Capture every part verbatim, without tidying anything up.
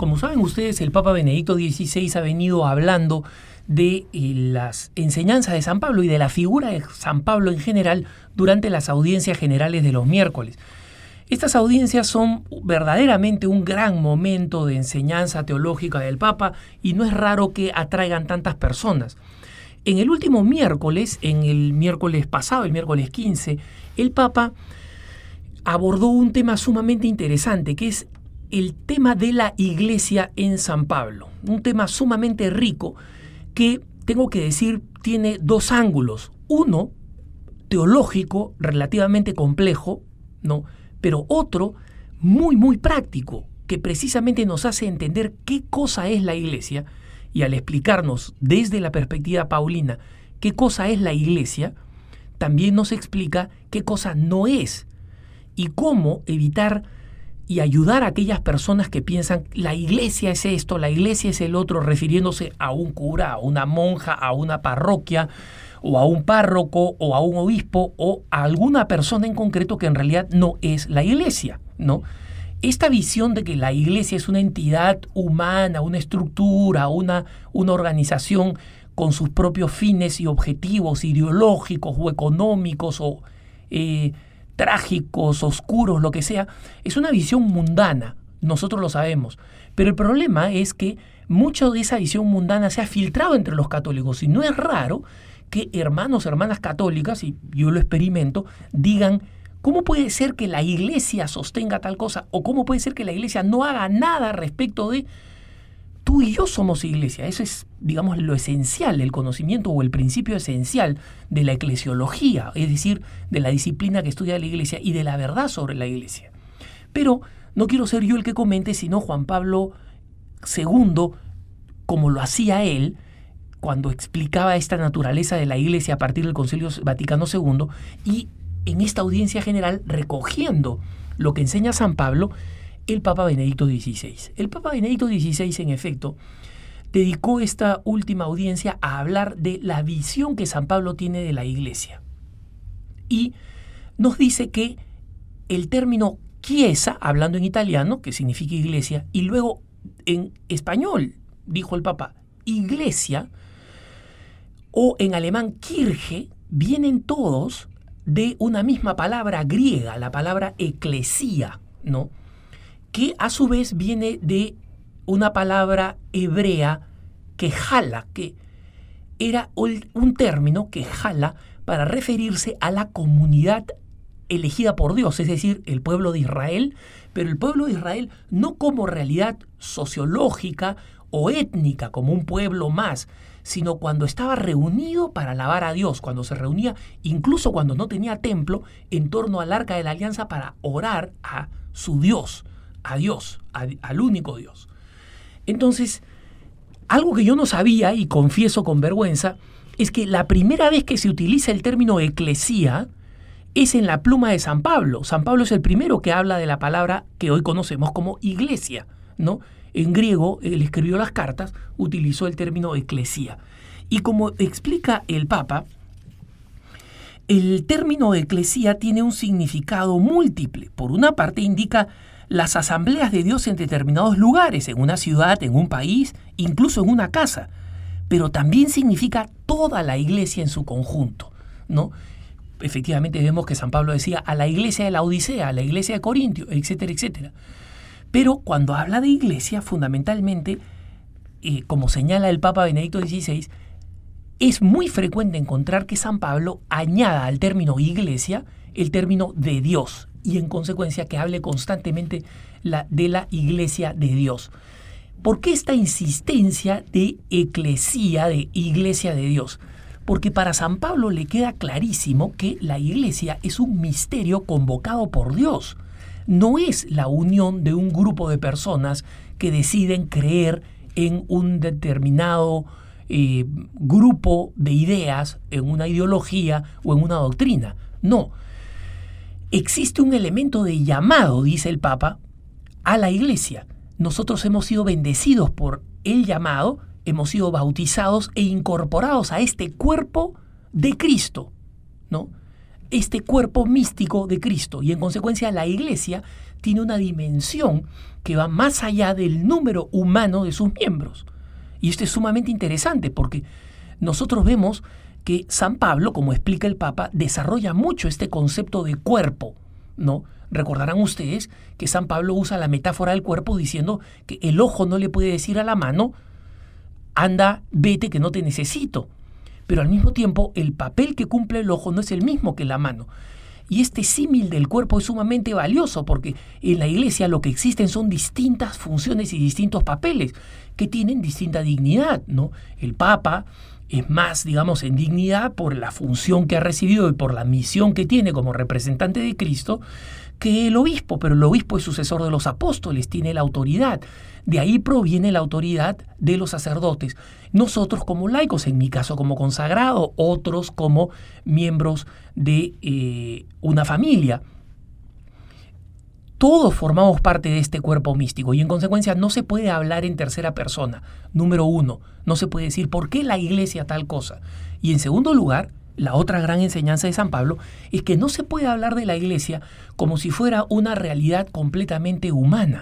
como saben ustedes, el Papa Benedicto dieciséis ha venido hablando de eh, las enseñanzas de San Pablo y de la figura de San Pablo en general durante las audiencias generales de los miércoles. Estas audiencias son verdaderamente un gran momento de enseñanza teológica del Papa y no es raro que atraigan tantas personas. En el último miércoles, en el miércoles pasado, el miércoles quince, el Papa abordó un tema sumamente interesante, que es el tema de la Iglesia en San Pablo. Un tema sumamente rico que, tengo que decir, tiene dos ángulos. Uno, teológico, relativamente complejo, ¿no? Pero otro, muy, muy práctico, que precisamente nos hace entender qué cosa es la Iglesia, y al explicarnos desde la perspectiva paulina qué cosa es la Iglesia, también nos explica qué cosa no es, y cómo evitar y ayudar a aquellas personas que piensan la Iglesia es esto, la Iglesia es el otro, refiriéndose a un cura, a una monja, a una parroquia, o a un párroco, o a un obispo, o a alguna persona en concreto que en realidad no es la Iglesia, ¿no? Esta visión de que la Iglesia es una entidad humana, una estructura, una, una organización con sus propios fines y objetivos ideológicos o económicos o eh, trágicos, oscuros, lo que sea, es una visión mundana, nosotros lo sabemos. Pero el problema es que mucha de esa visión mundana se ha filtrado entre los católicos y no es raro que hermanos, hermanas católicas, y yo lo experimento, digan: ¿cómo puede ser que la Iglesia sostenga tal cosa? ¿O cómo puede ser que la Iglesia no haga nada respecto de tú y yo somos Iglesia? Eso es, digamos, lo esencial, el conocimiento o el principio esencial de la eclesiología, es decir, de la disciplina que estudia la Iglesia y de la verdad sobre la Iglesia. Pero no quiero ser yo el que comente, sino Juan Pablo segundo, como lo hacía él, cuando explicaba esta naturaleza de la Iglesia a partir del Concilio Vaticano segundo, y en esta audiencia general, recogiendo lo que enseña San Pablo, el Papa Benedicto dieciséis. El Papa Benedicto dieciséis, en efecto, dedicó esta última audiencia a hablar de la visión que San Pablo tiene de la Iglesia. Y nos dice que el término chiesa, hablando en italiano, que significa iglesia, y luego en español, dijo el Papa, iglesia, o en alemán Kirche, vienen todos de una misma palabra griega, la palabra eclesía, ¿no? Que a su vez viene de una palabra hebrea que jala, que era un término que jala para referirse a la comunidad elegida por Dios, es decir, el pueblo de Israel, pero el pueblo de Israel no como realidad sociológica o étnica, como un pueblo más, sino cuando estaba reunido para alabar a Dios, cuando se reunía, incluso cuando no tenía templo, en torno al Arca de la Alianza para orar a su Dios, a Dios, a, al único Dios. Entonces, algo que yo no sabía, y confieso con vergüenza, es que la primera vez que se utiliza el término eclesía es en la pluma de San Pablo. San Pablo es el primero que habla de la palabra que hoy conocemos como iglesia, ¿no? En griego, él escribió las cartas, utilizó el término eclesía. Y como explica el Papa, el término eclesía tiene un significado múltiple. Por una parte indica las asambleas de Dios en determinados lugares, en una ciudad, en un país, incluso en una casa. Pero también significa toda la iglesia en su conjunto, ¿no? Efectivamente vemos que San Pablo decía a la iglesia de la Odisea, a la iglesia de Corintio, etcétera, etcétera. Pero cuando habla de iglesia, fundamentalmente, eh, como señala el Papa Benedicto dieciséis, es muy frecuente encontrar que San Pablo añada al término iglesia el término de Dios y en consecuencia que hable constantemente la, de la iglesia de Dios. ¿Por qué esta insistencia de eclesía, de iglesia de Dios? Porque para San Pablo le queda clarísimo que la iglesia es un misterio convocado por Dios. No es la unión de un grupo de personas que deciden creer en un determinado eh, grupo de ideas, en una ideología o en una doctrina. No. Existe un elemento de llamado, dice el Papa, a la iglesia. Nosotros hemos sido bendecidos por el llamado, hemos sido bautizados e incorporados a este cuerpo de Cristo, ¿no? este cuerpo místico de Cristo. Y en consecuencia la Iglesia tiene una dimensión que va más allá del número humano de sus miembros. Y esto es sumamente interesante porque nosotros vemos que San Pablo, como explica el Papa, desarrolla mucho este concepto de cuerpo, ¿no? Recordarán ustedes que San Pablo usa la metáfora del cuerpo diciendo que el ojo no le puede decir a la mano, anda, vete que no te necesito. Pero al mismo tiempo el papel que cumple el ojo no es el mismo que la mano. Y este símil del cuerpo es sumamente valioso porque en la Iglesia lo que existen son distintas funciones y distintos papeles que tienen distinta dignidad, ¿no? El Papa es más, digamos, en dignidad por la función que ha recibido y por la misión que tiene como representante de Cristo que el obispo, pero el obispo es sucesor de los apóstoles, tiene la autoridad. De ahí proviene la autoridad de los sacerdotes. Nosotros como laicos, en mi caso como consagrado, otros como miembros de eh, una familia. Todos formamos parte de este cuerpo místico y en consecuencia no se puede hablar en tercera persona. Número uno, no se puede decir por qué la Iglesia tal cosa. Y en segundo lugar, la otra gran enseñanza de San Pablo es que no se puede hablar de la Iglesia como si fuera una realidad completamente humana.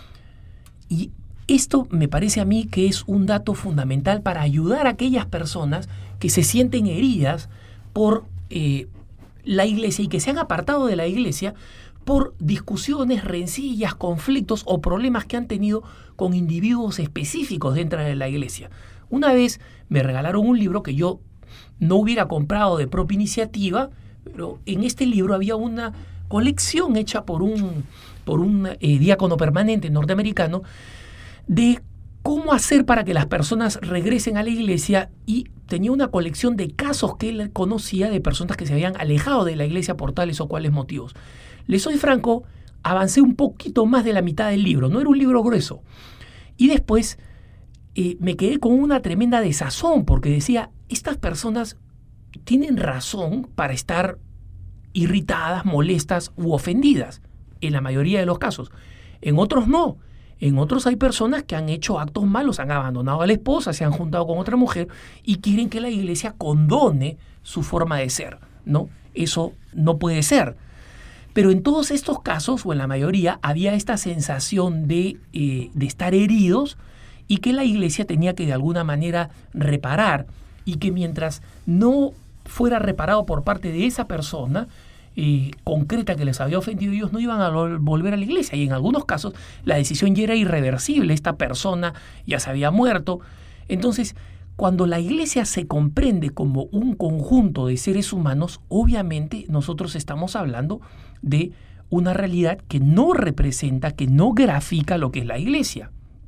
Y esto me parece a mí que es un dato fundamental para ayudar a aquellas personas que se sienten heridas por eh, la Iglesia y que se han apartado de la Iglesia por discusiones, rencillas, conflictos o problemas que han tenido con individuos específicos dentro de la Iglesia. Una vez me regalaron un libro que yo no hubiera comprado de propia iniciativa, pero en este libro había una colección hecha por un, por un eh, diácono permanente norteamericano de cómo hacer para que las personas regresen a la Iglesia, y tenía una colección de casos que él conocía de personas que se habían alejado de la Iglesia por tales o cuales motivos. Les soy franco, avancé un poquito más de la mitad del libro, no era un libro grueso. Y después eh, me quedé con una tremenda desazón porque decía, estas personas tienen razón para estar irritadas, molestas u ofendidas, en la mayoría de los casos. En otros no. En otros hay personas que han hecho actos malos, han abandonado a la esposa, se han juntado con otra mujer y quieren que la Iglesia condone su forma de ser, ¿no? Eso no puede ser. Pero en todos estos casos, o en la mayoría, había esta sensación de, eh, de estar heridos y que la Iglesia tenía que de alguna manera reparar, y que mientras no fuera reparado por parte de esa persona eh, concreta que les había ofendido, ellos no iban a volver a la Iglesia. Y en algunos casos la decisión ya era irreversible, esta persona ya se había muerto. Entonces, cuando la Iglesia se comprende como un conjunto de seres humanos, obviamente nosotros estamos hablando de una realidad que no representa, que no grafica lo que es la Iglesia.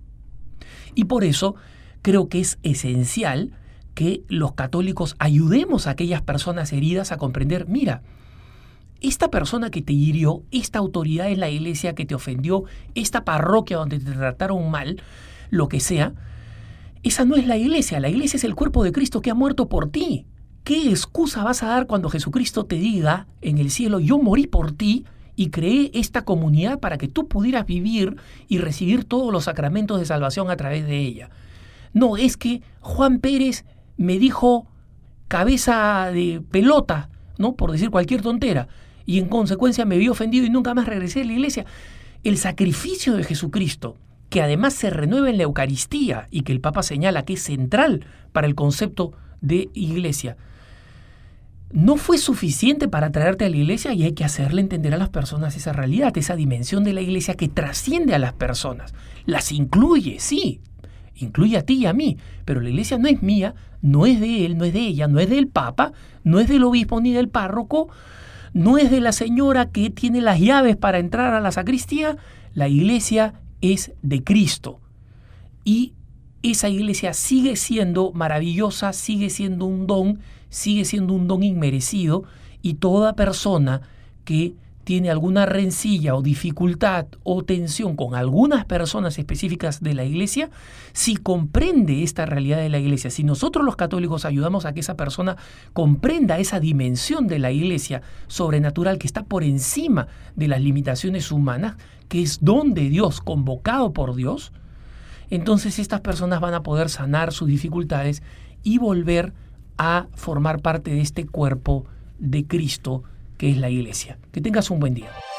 Y por eso creo que es esencial que los católicos ayudemos a aquellas personas heridas a comprender, mira, esta persona que te hirió, esta autoridad en la Iglesia que te ofendió, esta parroquia donde te trataron mal, lo que sea, esa no es la Iglesia. La Iglesia es el cuerpo de Cristo que ha muerto por ti. ¿Qué excusa vas a dar cuando Jesucristo te diga en el cielo, yo morí por ti y creé esta comunidad para que tú pudieras vivir y recibir todos los sacramentos de salvación a través de ella? No, es que Juan Pérez me dijo cabeza de pelota, ¿no? Por decir cualquier tontera, y en consecuencia me vi ofendido y nunca más regresé a la Iglesia. El sacrificio de Jesucristo, que además se renueva en la Eucaristía y que el Papa señala que es central para el concepto de Iglesia, no fue suficiente para traerte a la Iglesia, y hay que hacerle entender a las personas esa realidad, esa dimensión de la Iglesia que trasciende a las personas. Las incluye, sí, incluye a ti y a mí, pero la Iglesia no es mía, no es de él, no es de ella, no es del Papa, no es del obispo ni del párroco, no es de la señora que tiene las llaves para entrar a la sacristía. La Iglesia es de Cristo, y esa Iglesia sigue siendo maravillosa, sigue siendo un don, sigue siendo un don inmerecido, y toda persona que tiene alguna rencilla o dificultad o tensión con algunas personas específicas de la Iglesia, si comprende esta realidad de la Iglesia, si nosotros los católicos ayudamos a que esa persona comprenda esa dimensión de la Iglesia sobrenatural que está por encima de las limitaciones humanas, que es don de Dios, convocado por Dios, entonces estas personas van a poder sanar sus dificultades y volver a formar parte de este cuerpo de Cristo que es la Iglesia. Que tengas un buen día.